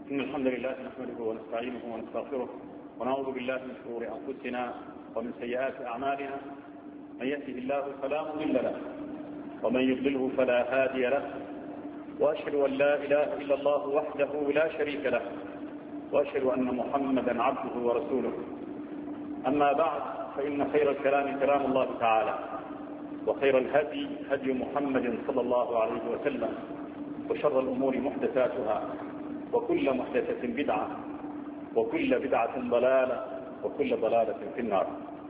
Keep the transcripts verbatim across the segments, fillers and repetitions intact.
إن الحمد لله نحمده ونستعينه ونستغفره ونعوذ بالله من شرور أنفسنا ومن سيئات أعمالنا. من يهده الله فلا مضل له ومن يضلله فلا هادي له، وأشهد أن لا إله إلا الله وحده لا شريك له، وأشهد أن محمدا عبده ورسوله. أما بعد، فإن خير الكلام كلام الله تعالى، وخير الهدي هدي محمد صلى الله عليه وسلم، وشر الأمور محدثاتها، وكل محدثة بدعة، وكل بدعة ضلالة، وكل ضلالة في النار.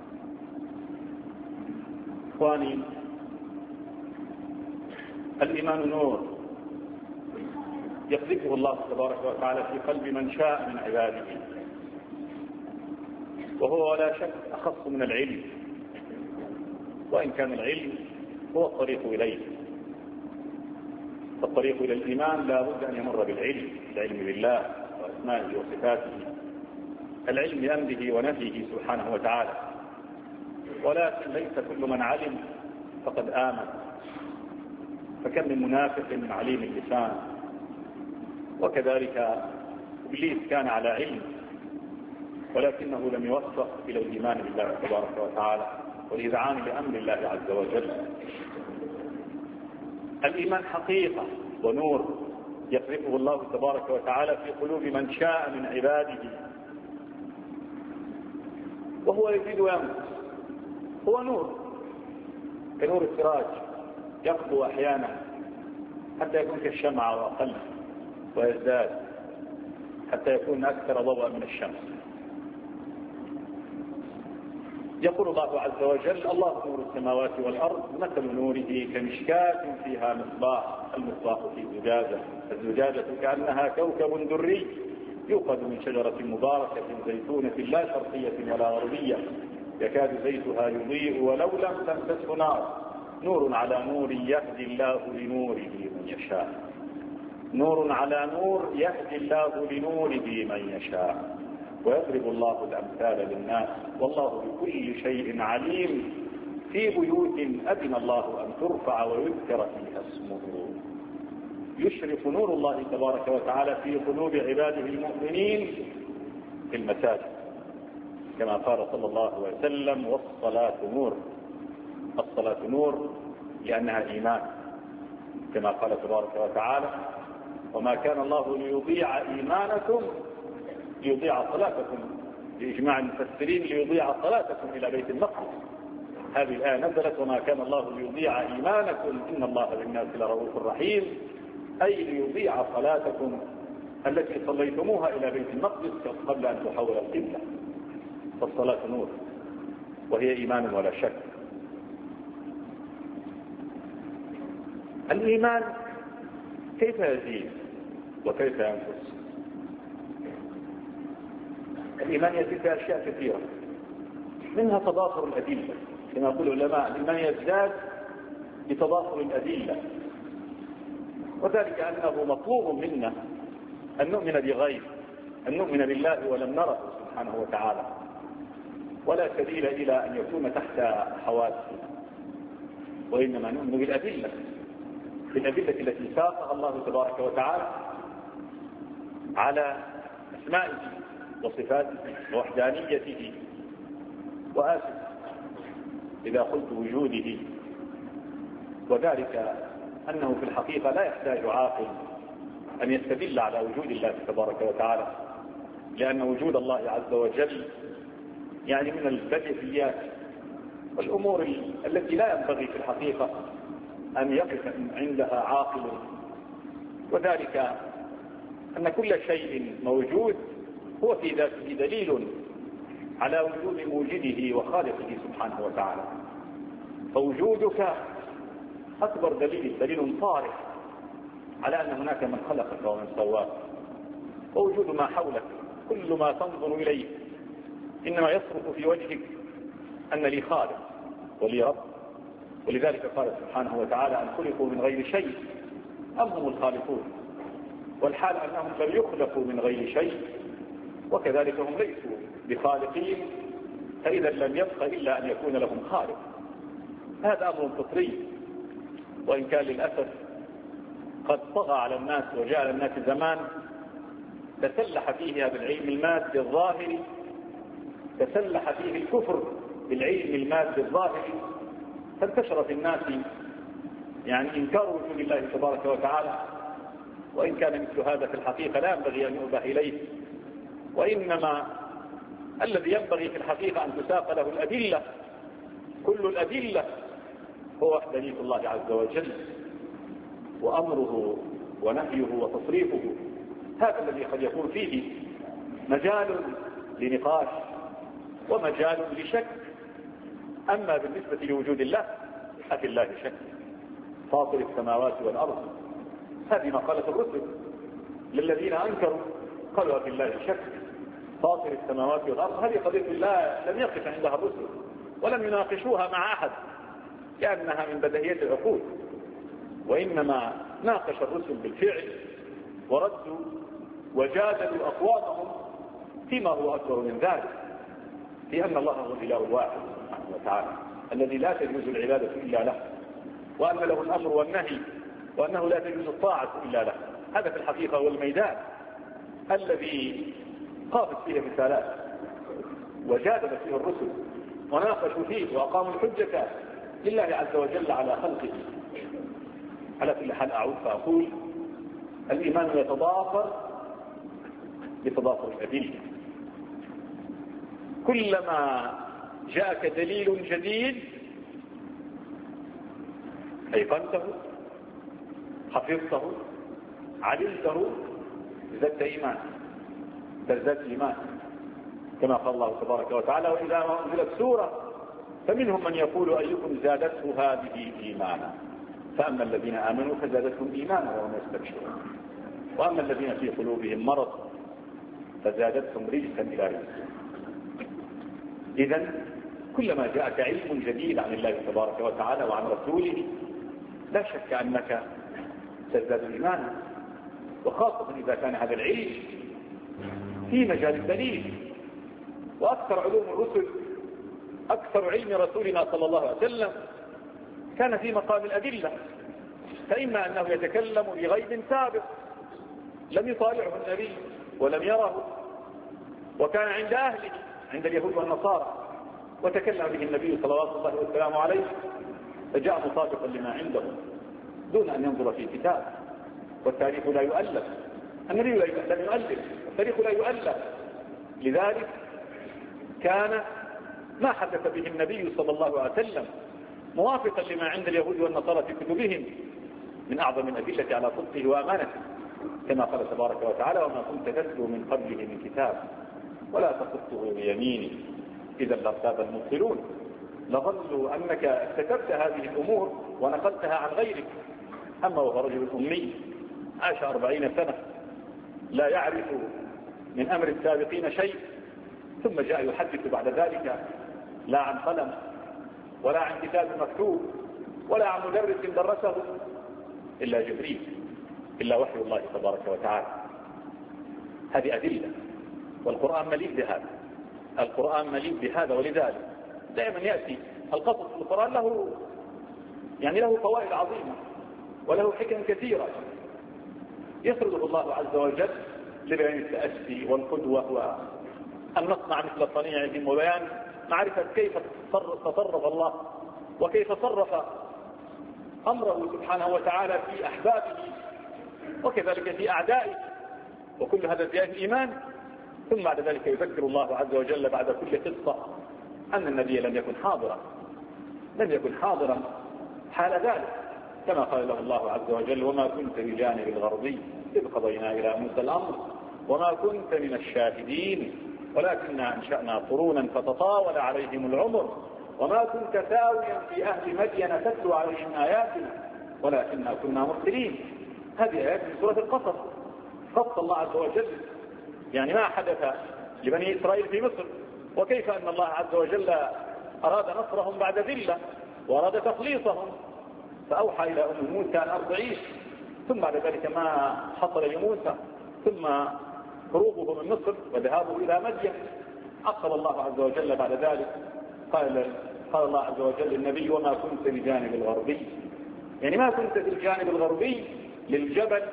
إخواني، الإيمان نور يقذفه الله تبارك وتعالى في قلب من شاء من عباده، وهو ولا شك أخص من العلم، وإن كان العلم هو الطريق إليه. فالطريق إلى الإيمان لا بد أن يمر بالعلم، العلم بالله وأسمائه وصفاته، العلم بأمره ونهيه سبحانه وتعالى. ولكن ليس كل من علم فقد آمن، فكم من منافق عليم اللسان. وكذلك إبليس كان على علم ولكنه لم يوفق إلى الإيمان بالله تبارك وتعالى والإذعان لأمر الله عز وجل. الإيمان حقيقة ونور يقذفه الله تبارك وتعالى في قلوب من شاء من عباده، وهو يزيد وينقص. هو نور كنور السراج، يقضو أحيانا حتى يكون كالشمعة وأقل، ويزداد حتى يكون أكثر ضوءا من الشمس. يقول الله عز وجل: الله نور السماوات والأرض، مثل نوره كمشكاة فيها مصباح، المصباح في زجاجة، الزجاجة كأنها كوكب دري يوقد من شجرة مباركة زيتونة لا شرقية ولا غربية، يكاد زيتها يضيء ولو لم تمسسه نار، نور على نور يهدي الله لنوره من يشاء. نور على نور يهدي الله لنوره من يشاء، ويضرب الله الأمثال للناس، والله بكل شيء عليم. في بيوت أذن الله أن ترفع ويذكر فيها اسمه، يشرف نور الله تبارك وتعالى في قلوب عباده المؤمنين في المساجد، كما قال صلى الله عليه وسلم: والصلاة نور. الصلاة نور لأنها إيمان، كما قال تبارك وتعالى: وما كان الله ليضيع إيمانكم ليضيع صلاتكم، بإجماع المفسرين ليضيع صلاتكم إلى بيت المقدس. هذه الآية نزلت: وما كان الله ليضيع إيمانكم إن الله بالناس لرؤوف رحيم، أي ليضيع صلاتكم التي صليتموها إلى بيت المقدس قبل أن تحول القبلة. فالصلاة نور وهي إيمان ولا شك. الإيمان كيف يزيد وكيف ينقص؟ الإيمان يزيد في أشياء كثيرة، منها تضافر الأدلة، كما يقول العلماء: الإيمان يزداد بتضافر الأدلة، وذلك أنه مطلوب منا أن نؤمن بغيب، أن نؤمن بالله ولم نره سبحانه وتعالى، ولا سبيل إلى أن يكون تحت حواسه، وإنما نؤمن بالأدلة، بالأدلة التي ساقها الله تبارك وتعالى على أسمائه وصفاته ووحدانيته. وآسف إذا قلت وجوده، وذلك أنه في الحقيقة لا يحتاج عاقل أن يستدل على وجود الله تبارك وتعالى، لأن وجود الله عز وجل يعني من البديهيات والأمور التي لا ينبغي في الحقيقة أن يقف عندها عاقل، وذلك أن كل شيء موجود هو في ذاته دليل على وجود موجده وخالقه سبحانه وتعالى. فوجودك أكبر دليل، دليل صارح على أن هناك من خلقك ومن سواك. ووجود ما حولك، كل ما تنظر إليه إنما يصرف في وجهك أن لي خالق ولي رب. ولذلك قال سبحانه وتعالى: أن خلقوا من غير شيء أم هم الخالقون، والحال أنهم لم يخلقوا من غير شيء، وكذلك هم ليسوا بخالقين، فإذا لم يبق إلا أن يكون لهم خالق. هذا أمر فطري، وإن كان للأسف قد طغى على الناس وجاء الناس زمان تسلح فيه بالعلم المادي الظاهري، تسلح فيه الكفر بالعلم المادي الظاهري، فانتشر في الناس يعني إنكار وجود الله تبارك وتعالى، وإن كان مثل هذا في الحقيقة لا ينبغي أن يؤبه إليه، وإنما الذي ينبغي في الحقيقة أن تساق له الأدلة، كل الأدلة، هو وحدانية الله عز وجل وأمره ونهيه وتصريفه. هذا الذي قد يكون فيه مجال لنقاش ومجال لشك. أما بالنسبة لوجود الله أفي الله شك، فاطر السماوات والأرض، هذه مقالة الرسل للذين أنكروا، قالوا أفي الله شك فاطر السماوات والأرض. هذه قضية الله لم يقف عندها الرسل ولم يناقشوها مع أحد لأنها من بديهيات العقول، وإنما ناقش الرسل بالفعل وردوا وجادلوا أقوامهم فيما هو أكبر من ذلك، لأن الله هو الإله الواحد سبحانه وتعالى الذي لا تجوز العبادة إلا له، وأن له الأمر والنهي، وأنه لا تجوز الطاعة إلا له. هذا في الحقيقة هو الميدان الذي قامت فيه الرسالات وجادل فيه الرسل وناقشوا فيه وأقاموا الحجة لله عز وجل على خلقه. على كل حال أعود فأقول الإيمان يتضافر بتضافر الأدلة. كلما جاءك دليل جديد أيقنته، حفظته، علمته، زدت إيمان، تزداد إيمان، كما قال الله تبارك وتعالى: وإذا ما أنزلت سورة فمنهم من يقول أيكم زادته هذه إيمانا، فأما الذين آمنوا فزادتهم إيمانا وهم يستبشرون، وأما الذين في قلوبهم مرض فزادتهم رجسا إلى رجسهم. إذن كلما جاءك علم جديد عن الله تبارك وتعالى وعن رسوله لا شك أنك تزداد إيمانا، وخاصة إذا كان هذا العلم في مجال الدليل. وأكثر علوم الرسل، أكثر علم رسولنا صلى الله عليه وسلم كان في مقام الأدلة، فإما أنه يتكلم بغيب سابق لم يطالعه النبي ولم يره، وكان عند أهله عند اليهود والنصارى وتكلم به النبي صلوات الله وسلامه عليه فجاء مصادقا لما عنده دون أن ينظر في كتاب. والتاريخ لا يؤلف، النبي لم يؤلف، التاريخ لا يؤلف. لذلك كان ما حدث به النبي صلى الله عليه وسلم موافقا لما عند اليهود والنصارى في كتبهم من أعظم الأدلة على صدقه وأمانته، كما قال تبارك وتعالى: وما كنت تتلو من قبله من كتاب ولا تخطه بيمينه إذا لارتاب المبطلون. لظنوا أنك كتبت هذه الأمور ونقلتها عن غيرك. أما وهو رجل أمي عاش أربعين سنة لا يعرف من أمر السابقين شيء، ثم جاء يحدث بعد ذلك لا عن قلم ولا عن كتاب مكتوب ولا عن مدرس درسه إلا جبريل، إلا وحي الله تبارك وتعالى. هذه أدلة، والقرآن مليء بهذا، القرآن مليء بهذا. ولذلك دائما يأتي القصص في القرآن له يعني له فوائد عظيمة وله حكم كثيرة يسرده الله عز وجل لبيان التأسي والقدوة وأن نصنع مثل صنيعهم، وبيان معرفة كيف تصرف الله وكيف صرف أمره سبحانه وتعالى في أحبابه وكذلك في أعدائه، وكل هذا زيادة الإيمان. ثم بعد ذلك يذكر الله عز وجل بعد كل قصة أن النبي لم يكن حاضرا لم يكن حاضرا حال ذلك، كما قال له الله عز وجل: وما كنت بجانب الغربي إذ قضينا إلى موسى الأمر وما كنت من الشاهدين ولكننا أنشأنا قرونا فتطاول عليهم العمر وما كنت ثاويا في أهل مدين تتلو عليهم آياتنا ولكننا كنا مرسلين. هذه آيات من سورة القصص. خص الله عز وجل يعني ما حدث لبني إسرائيل في مصر، وكيف أن الله عز وجل أراد نصرهم بعد ذلة وأراد تخليصهم، فأوحى إلى أم موسى أن أرضعيه، ثم بعد ذلك ما حصل لموسى ثم هروبه من مصر وذهابه إلى مدين عقب الله عز وجل بعد ذلك قال قال الله عز وجل للنبي: وما كنت بجانب الغربي، يعني ما كنت في الجانب الغربي للجبل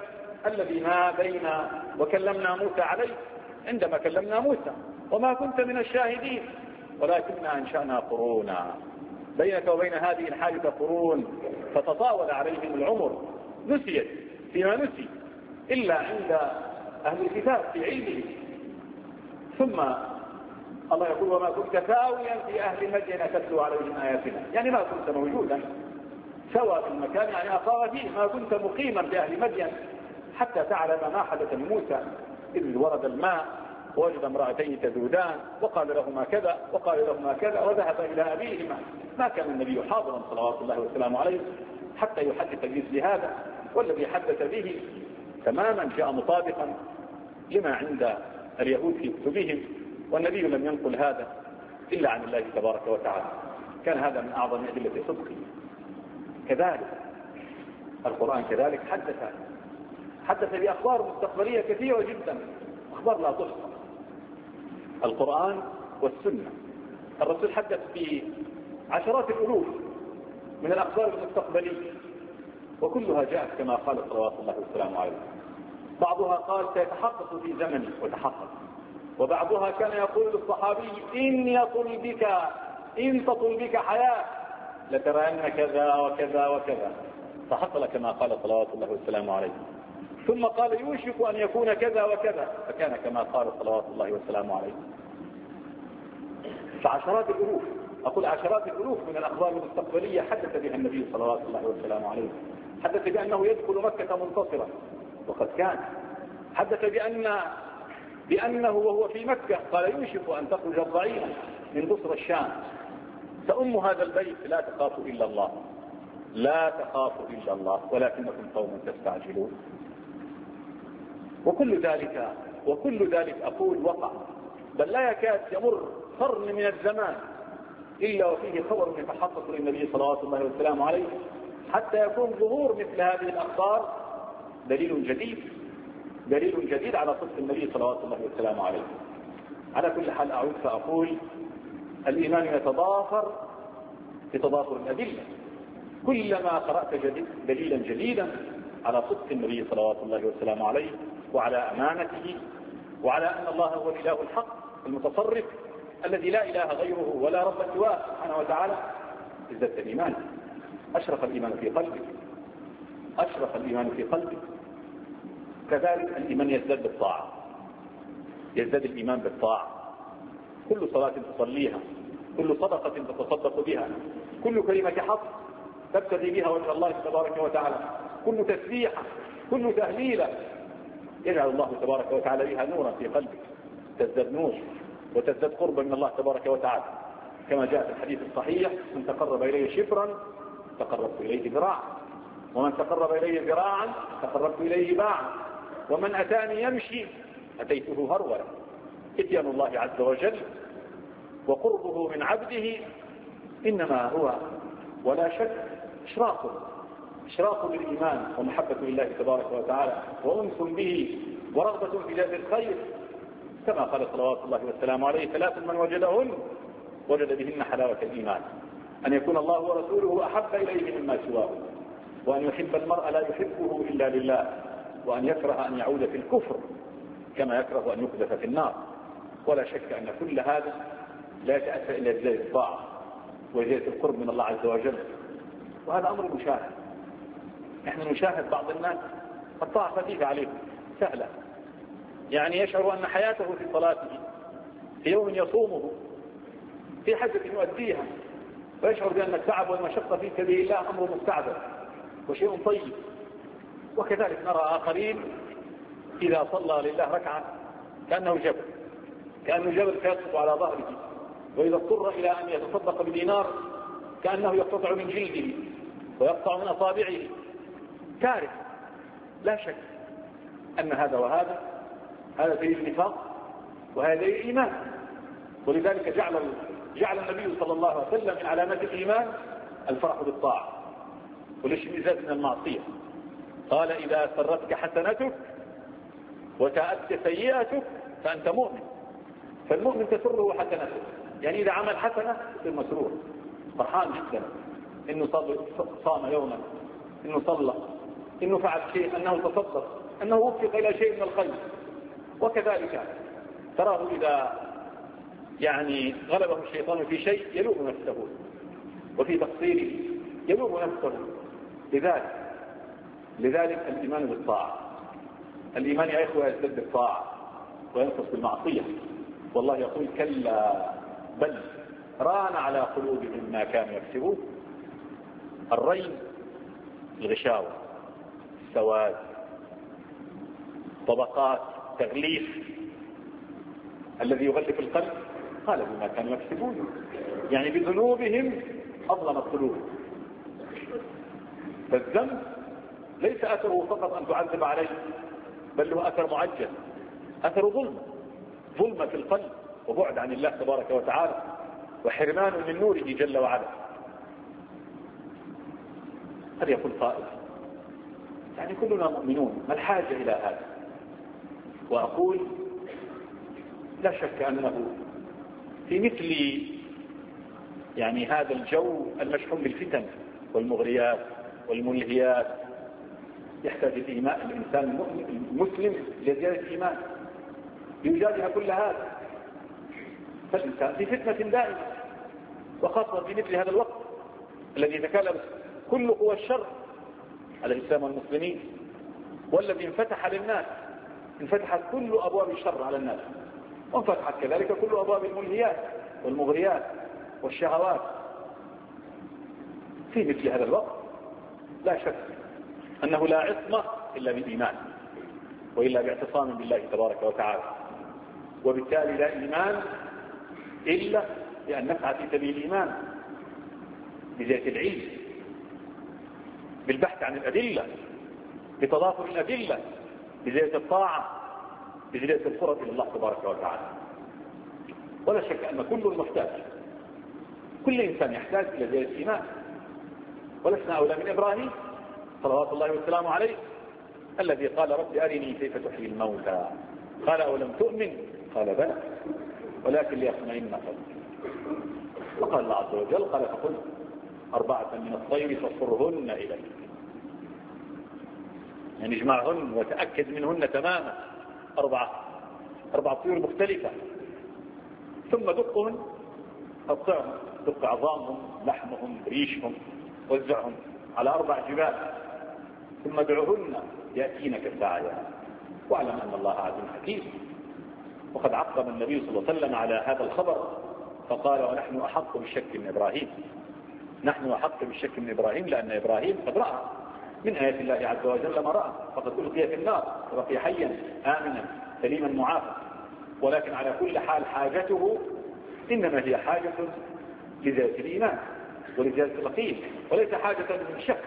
الذي ما بين وكلمنا موسى عليه عندما كلمنا موسى وما كنت من الشاهدين ولكننا أنشأنا قرونا بينك وبين هذه الحادثة قرون فتطاول عليهم العمر نسيت فيما نسي إلا عند أهل الكتاب في علمه. ثم الله يقول وما كنت ثاويا في أهل مدين تتلو عليهم آياتنا، يعني ما كنت موجودا سوى في المكان، يعني أقام فيه، ما كنت مقيما في أهل مدين حتى تعلم ما حدث لموسى إذ ورد الماء ووجد امرأتين تذودان وقال لهما كذا وقال لهما كذا وذهب إلى أبيهما. ما كان النبي حاضرا صلوات الله وسلامه عليه حتى يحدث بمثل هذا، والذي حدث به تماما جاء مطابقا لما عند اليهود في كتبهم، والنبي لم ينقل هذا إلا عن الله تبارك وتعالى. كان هذا من أعظم أدلة صدقه. كذلك القرآن كذلك حدث حدث بأخبار مستقبلية كثيرة جدا، أخبار لا تحصى. القرآن والسنة، الرسول حدث في عشرات الألوف من الأخبار المستقبلية، وكلها جاءت كما قال صلوات الله والسلام عليه. بعضها قال سيتحقق في زمني وتحقق، وبعضها كان يقول للصحابي إن يطل بك إن تطل بك حياة لترين كذا وكذا وكذا، فحصل كما قال صلوات الله والسلام عليه. ثم قال يوشك أن يكون كذا وكذا، فكان كما قال صلوات الله والسلام عليه. فعشرات الألوف، أقول عشرات الألوف من الأخبار المستقبلية حدث بها النبي صلوات الله والسلام عليه. حدث بأنه يدخل مكة منتصرا وقد كان، حدث بأن بأنه وهو في مكة قال يوشك أن تخرج الضعينة من بصر الشام تأم هذا البيت لا تخاف إلا الله لا تخاف إلا الله ولكنكم قوم تستعجلون. وكل ذلك وكل ذلك أقول وقع، بل لا يكاد يمر قرن من الزمان إلا وفيه خبر يتحقق للنبي صلوات الله والسلام عليه، حتى يكون ظهور مثل هذه الأخبار دليل جديد دليل جديد على صدق النبي صلوات الله والسلام عليه. على كل حال أعود فأقول الإيمان يتضافر بتضافر الأدلة. كلما قرأت جديد دليلا جديدا على صدق النبي صلوات الله والسلام عليه وعلى أمانته وعلى أن الله هو الإله الحق المتصرف الذي لا إله غيره ولا رب سواه سبحانه وتعالى، ازددت الإيمان، أشرف الإيمان في قلبك أشرف الإيمان في قلبك. كذلك الإيمان يزداد بالطاعة، يزداد الإيمان بالطاعة. كل صلاة تصليها، كل صدقة تتصدق بها، كل كلمة حق تبتغي بها وجه الله تبارك وتعالى، كل تسبيحة، كل تهليلة يجعل الله تبارك وتعالى بها نورا في قلبك، تزداد نور وتزداد قربا من الله تبارك وتعالى، كما جاء في الحديث الصحيح من تقرب إليه شبرا تقربت إليه ذراعا، ومن تقرب إليه ذراعا تقربت إليه باعا، ومن أتاني يمشي أتيته هرولا. إتيان الله عز وجل وقربه من عبده إنما هو ولا شك إشراق إشراق للإيمان ومحبة لله تبارك وتعالى وأنس به ورغبة في جلب الخير، كما قال صلوات الله والسلام عليه ثلاث من وجدهن وجد بهن حلاوة الإيمان: أن يكون الله ورسوله أحب إليه مما سواه، وأن يحب المرء لا يحبه إلا لله، وأن يكره أن يعود في الكفر كما يكره أن يقذف في النار. ولا شك أن كل هذا لا يتأتى إلا بزيادة الطاعة وزيادة القرب من الله عز وجل، وهذا أمر مشاهد. نحن نشاهد بعض الناس الطاعة خفيفة عليه سهلة، يعني يشعر أن حياته في صلاته، في يوم يصومه، في حاجة يؤديها، ويشعر بأن التعب والمشقة في سبيل الله أمر مستعبد وشيء طيب. وكذلك نرى آخرين إذا صلى لله ركعة كأنه جبل كأنه جبل يسقط على ظهره، وإذا اضطر إلى أن يتصدق بدينار كأنه يقتطع من جلده ويقطع من أصابعه. كارثة. لا شك أن هذا وهذا هذا دليل النفاق وهذا دليل الإيمان. ولذلك جعل جعل النبي صلى الله عليه وسلم من علامات الإيمان الفرح بالطاعة والاشمئزاز من المعصية. قال: إذا سرتك حسنتك وتأتي سيئتك فأنت مؤمن. فالمؤمن تسره حسنته، يعني إذا عمل حسنة يصير مسرور فرحان جدا إنه صام يوما، إنه صلى، إنه فعل شيء، أنه تصدق، أنه وفق إلى شيء من الخير. وكذلك تراه إذا يعني غلبه الشيطان في شيء يلوم نفسه، وفي تقصيره يلوم نفسه. لذلك لذلك الإيمان بالطاعة، الإيمان يا إخوة يزداد بالطاعة وينقص بالمعصية. والله يقول كلا بل ران على قلوبهم ما كانوا يكسبون. الرين الغشاوة، السواد، طبقات، تغليف الذي يغلف القلب، قال بما كانوا يكسبون، يعني بذنوبهم أظلم القلوب. فالذنب ليس أثره فقط أن تعذب عليه، بل له أثر معجل، أثر ظلم، ظلم في القلب وبعد عن الله تبارك وتعالى وحرمان من نوره جل وعلا. هل يقول قائل يعني كلنا مؤمنون، ما الحاجة إلى هذا؟ وأقول لا شك أنه في مثل يعني هذا الجو المشحون بالفتن والمغريات والملهيات يحتاج الإيمان الإنسان المسلم لزيادة إيمان يجادها كل هذا. فالإنسان في فتنة دائمة، وخاصة في مثل هذا الوقت الذي يتكلم كل قوى الشر على الإسلام والمسلمين، والذي انفتح للناس، انفتحت كل أبواب الشر على الناس، وانفتحت كذلك كل أبواب الملهيات والمغريات والشهوات. في مثل هذا الوقت لا شك أنه لا عصمة إلا بالإيمان، وإلا باعتصام بالله تبارك وتعالى. وبالتالي لا إيمان إلا بأن نسعى في سبيل الإيمان بزيادة العلم، بالبحث عن الأدلة، بتضافر الأدلة، بزيادة الطاعة، بزيادة القرب إلى الله تبارك وتعالى. ولا شك أن كل محتاج، كل إنسان يحتاج إلى زيادة إيمان. ولسنا أولى من إبراهيم صلوات الله والسلام عليه الذي قال رب أرني كيف تحيي الموتى، قال أولم تؤمن، قال بلى ولكن ليطمئن قلبي. وقال الله عز وجل قال فخذ أربعة من الطير فصرهن إليك، يعني اجمعهن وتأكد منهن تماما، أربعة أربعة طيور مختلفة، ثم دقهن، قطعهم، دق عظامهم، لحمهم، ريشهم، وزعهم على أربع جبال، ثم ادعهن يأتينك سعيا، واعلم أن الله عزيز حكيم. وقد عقب النبي صلى الله عليه وسلم على هذا الخبر فقال ونحن أحق بالشك من إبراهيم، نحن أحق بالشك من إبراهيم، لأن إبراهيم قد رأى من آيات الله عز وجل ما رأى، فقد ألقي في النار وبقي حيا آمنا سليما معافى. ولكن على كل حال حاجته إنما هي حاجة لزيادة الإيمان ولزيادة اليقين، وليس حاجة من شك.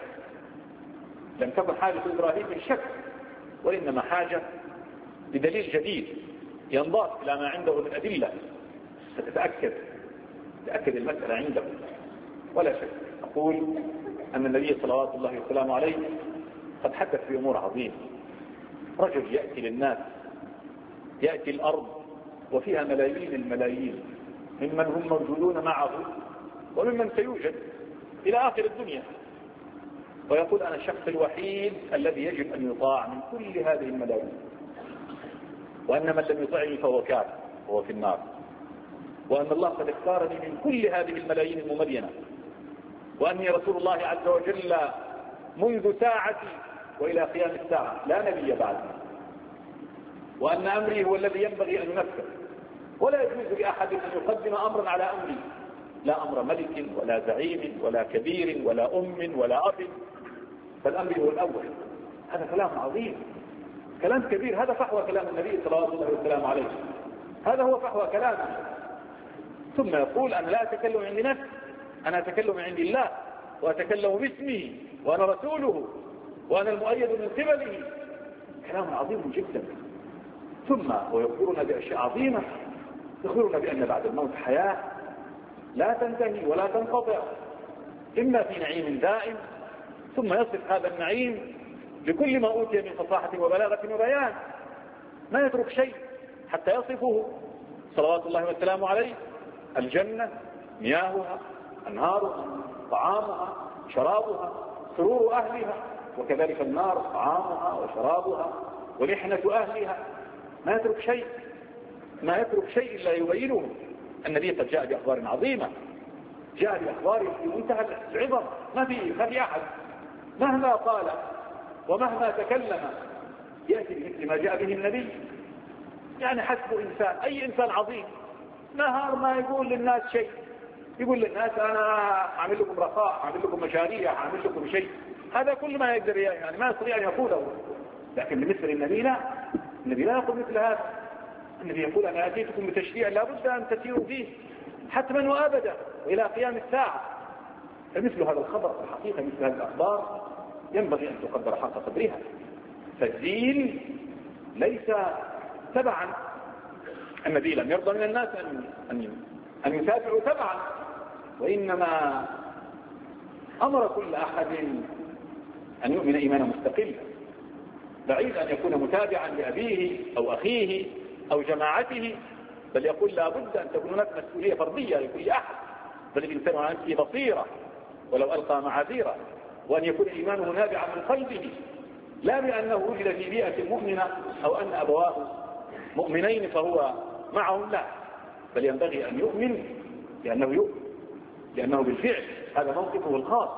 لم تكن حاجة إبراهيم من شك، وإنما حاجة بدليل جديد ينضاف إلى ما عنده من أدلة فتتأكد تأكد المسألة عنده. ولا شك أقول أن النبي صلوات الله وسلامه عليه قد حدث في أمور عظيمة. رجل يأتي للناس، يأتي الأرض وفيها ملايين الملايين ممن هم موجودون معه وممن سيوجد إلى آخر الدنيا، ويقول أنا الشخص الوحيد الذي يجب أن يطاع من كل هذه الملايين، وأن من لم يطعني فهو كافر وهو في النار، وأن الله قد اختارني من كل هذه الملايين المملينة، وأني رسول الله عز وجل منذ ساعتي وإلى قيام الساعة لا نبي بعدي، وأن أمري هو الذي ينبغي أن ينفذ، ولا يجوز لأحد أن يقدم أمرا على أمري، لا أمر ملك ولا زعيم ولا كبير ولا أم ولا أب، فالأمر هو الأول. هذا كلام عظيم، كلام كبير، هذا فحوى كلام النبي صلى الله عليه وسلم عليه، هذا هو فحوى كلامه. ثم يقول أنا لا أتكلم عند نفسي، أنا أتكلم عند الله، وأتكلم باسمه، وأنا رسوله، وأنا المؤيد من قبله. كلام عظيم جدا. ثم ويخبرنا بأشياء عظيمة، يخبرنا بأن بعد الموت حياة لا تنتهي ولا تنقطع، إما في نعيم دائم، ثم يصف هذا النعيم بكل ما أوتي من فصاحة وبلاغة وبيان، ما يترك شيء حتى يصفه صلوات الله وسلامه عليه. الجنة مياهها، أنهارها، طعامها، شرابها، سرور أهلها، وكذلك النار طعامها وشرابها ولحنة أهلها، ما يترك شيء ما يترك شيء إلا يبينه. النبي قد جاء بأخبار عظيمة، جاء بأخبار في منتهى العظم، ما في ما في أحد مهما قال ومهما تكلم يأتي بمثل ما جاء به النبي. يعني حسب إنسان، أي إنسان عظيم نهار ما يقول للناس شيء، يقول للناس أنا أعمل لكم رخاء، أعمل لكم مشاريع، أعمل لكم شيء، هذا كل ما يقدر يعني ما يستطيع أن يقوله. لكن بالنسبة للنبي لا، النبي لا يقول مثل هذا. النبي يقول أنا أتيتكم بتشريع لا بد أن تسيروا فيه حتما وأبدا وإلى قيام الساعة. فمثل هذا الخبر في الحقيقة، مثل هذه الأخبار ينبغي أن تقدر حق قدرها. فالدين ليس تبعا، النبي لم يرضى من الناس أن أن يتابعوا تبعا، وإنما أمر كل أحد أن يؤمن إيمانا مستقلا، بعيد أن يكون متابعا لأبيه أو أخيه أو جماعته، بل يقول لا بد أن تكون هناك مسؤولية فردية لكل أحد، بل الإنسان على نفسه بصيرة ولو ألقى معاذيره، وأن يكون إيمانه نابعا من قلبه، لا بأنه وجد في بيئة مؤمنة أو أن أبواه مؤمنين فهو معهم، لا، بل ينبغي أن يؤمن لأنه يؤمن، لأنه بالفعل هذا موقفه الخاص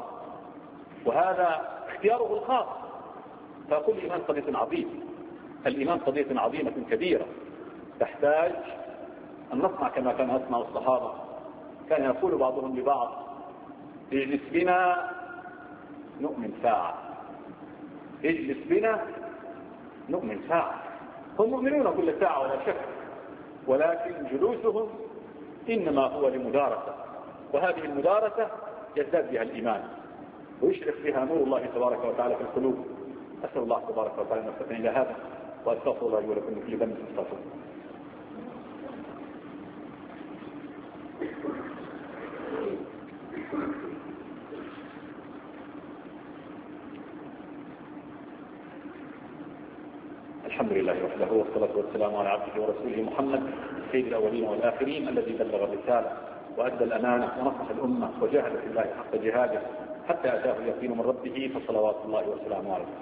وهذا اختياره الخاص. فكل إيمان قضية عظيمة، الإيمان قضية عظيمة كبيرة تحتاج أن نصنع كما كان يصنع الصحابة. كان يقول بعضهم لبعض اجلس بنا نؤمن ساعة، اجلس بنا نؤمن ساعة. هم مؤمنون كل ساعة ولا شك، ولكن جلوسهم إنما هو لمدارسة، وهذه المدارسة يزداد بها الإيمان ويشرق بها نور الله تبارك وتعالى في القلوب. أسأل الله تبارك وتعالى أن يوفقنا إلى هذا، وأستغفر الله ولكم من كل ذنب فاستغفروه. الحمد لله وحده، والصلاة والسلام على عبده ورسوله محمد سيد الأولين والآخرين، الذي بلغ الرسالة وأدى الأمانة ونصح الأمة وجاهد في الله حق جهاده حتى أتاه اليقين من ربه، فصلوات الله وسلامه عليه.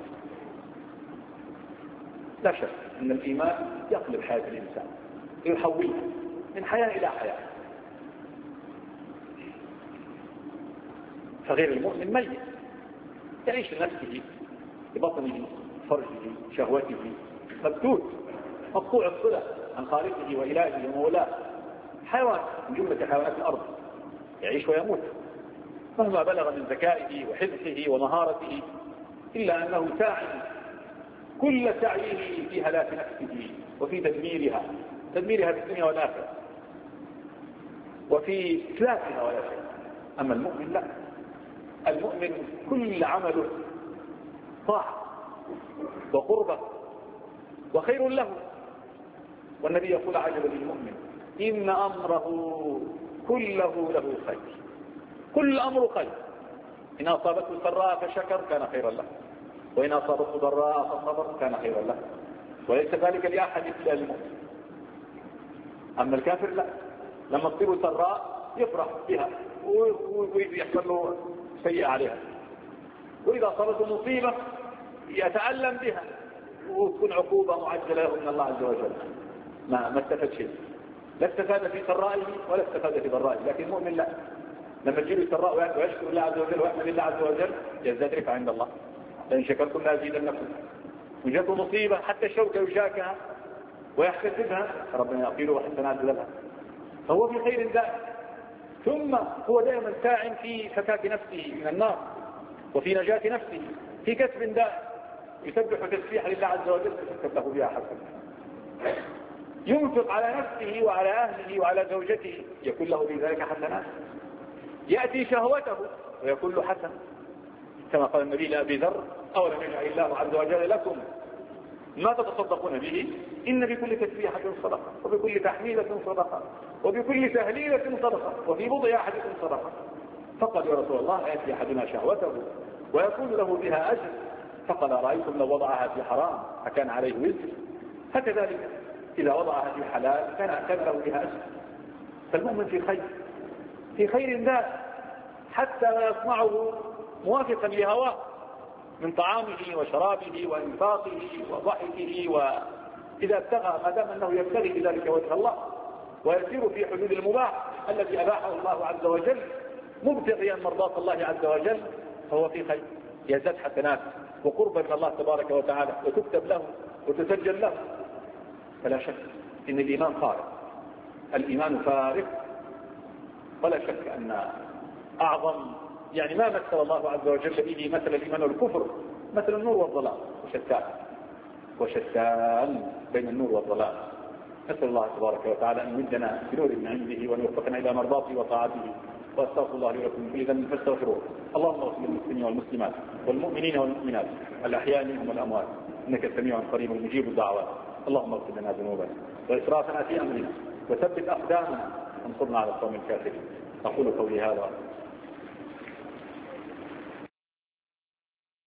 لا شك أن الإيمان يقلب حياة الإنسان، يحولها من حياة إلى حياة. فغير المؤمن ميت يعيش لنفسه ببطنه فرجه شهوته، مبتوت مقطوع الصلة عن خالقه وإلهه ومولاه، حيوان من جملة حيوانات الأرض يعيش ويموت مهما بلغ من ذكائه وحذقه ومهارته، إلا أنه ساعي كل سعيه في هلاك نفسه وفي تدميرها تدميرها في الدنيا والآخرة وفي إتلافها ولا شيء. أما المؤمن لا، المؤمن كل عمله طاعة وقربة وخير له. والنبي يقول عجبا للمؤمن إن أمره كله له خير، كل أمر خير، إن أصابته سراء فشكر كان خيرا له، وإن أصابته ضراء فصبر كان خيرا له، وليس ذلك لأحد إلا المؤمن. أما الكافر لا، لما تصير سراء يفرح بها ويحصل له سيئة عليها، وإذا أصابته مصيبة يتألم بها وتكون عقوبة معجلة له من الله عز وجل. ما ما استفاد شيء، لا استفاد في سرائه ولا استفاد في ضرائه. لكن المؤمن لا، لما تجيله السراء ويشكر الله عز وجل ويحمد الله عز وجل يزداد رفعة عند الله، لأن شكرتم لأزيدنكم. وجاءته مصيبة حتى الشوكة يشاكها ويحتسبها، ربنا يقيله وحسنات لها، فهو في خير دائم. ثم هو دائما ساع في فكاك نفسه من النار وفي نجاة نفسه، في كسب دائم يسبح تسبيح لله عز وجل يكتب له بها حسنة. ينفق على نفسه وعلى أهله وعلى زوجته يكون له بذلك حسنات. يأتي شهوته ويكون له حسن، كما قال النبي لأبي ذر أولم يجعل الله عز وجل لكم ما تتصدقون به إن بكل تسبيحة صدقة، وبكل تحميلة صدقة، وبكل تهليلة صدقة، وفي بضع أحدكم صدقة. فقال يا رسول الله يأتي أحدنا شهوته ويكون له بها أجر، فقال رأيتم لو وضعها في حرام أكان عليه وزر؟ فكذلك إذا وضعها في حلال كان كان له بها أجر. فالمؤمن في خير، في خير ذات، حتى لا يصنعه موافقا لهواه، من طعامه وشرابه وإنفاقه وضحكه، وإذا ابتغى ما دام أنه يبتغي بذلك وجه الله ويسير في حدود المباح التي أباحه الله عز وجل مبتغيا مرضاة الله عز وجل فهو في خير، يزداد حسنات وقربا من الله تبارك وتعالى وتكتب له وتسجل له. فلا شك إن الإيمان فارق، الإيمان فارق، ولا شك أن أعظم يعني ما مثل الله عز وجل به مثل الإيمان والكفر مثل النور والظلام، وشتان وشتان بين النور والظلام. نسأل الله تبارك وتعالى أن يمدنا بنور من عنده وأن يوفقنا إلى مرضاته وطاعته. واستغفر الله لي ولكم في ذنب فاستغفروه. اللهم اغفر للمسلمين والمسلمات والمؤمنين والمؤمنات الأحياء منهم والأموات إنك سميع قريب مجيب الدعوات. اللهم اغفر لنا ذنوبنا وإسرافنا في أمرنا وثبت أقدامنا وانصرنا على القوم الكافرين. أقول قولي هذا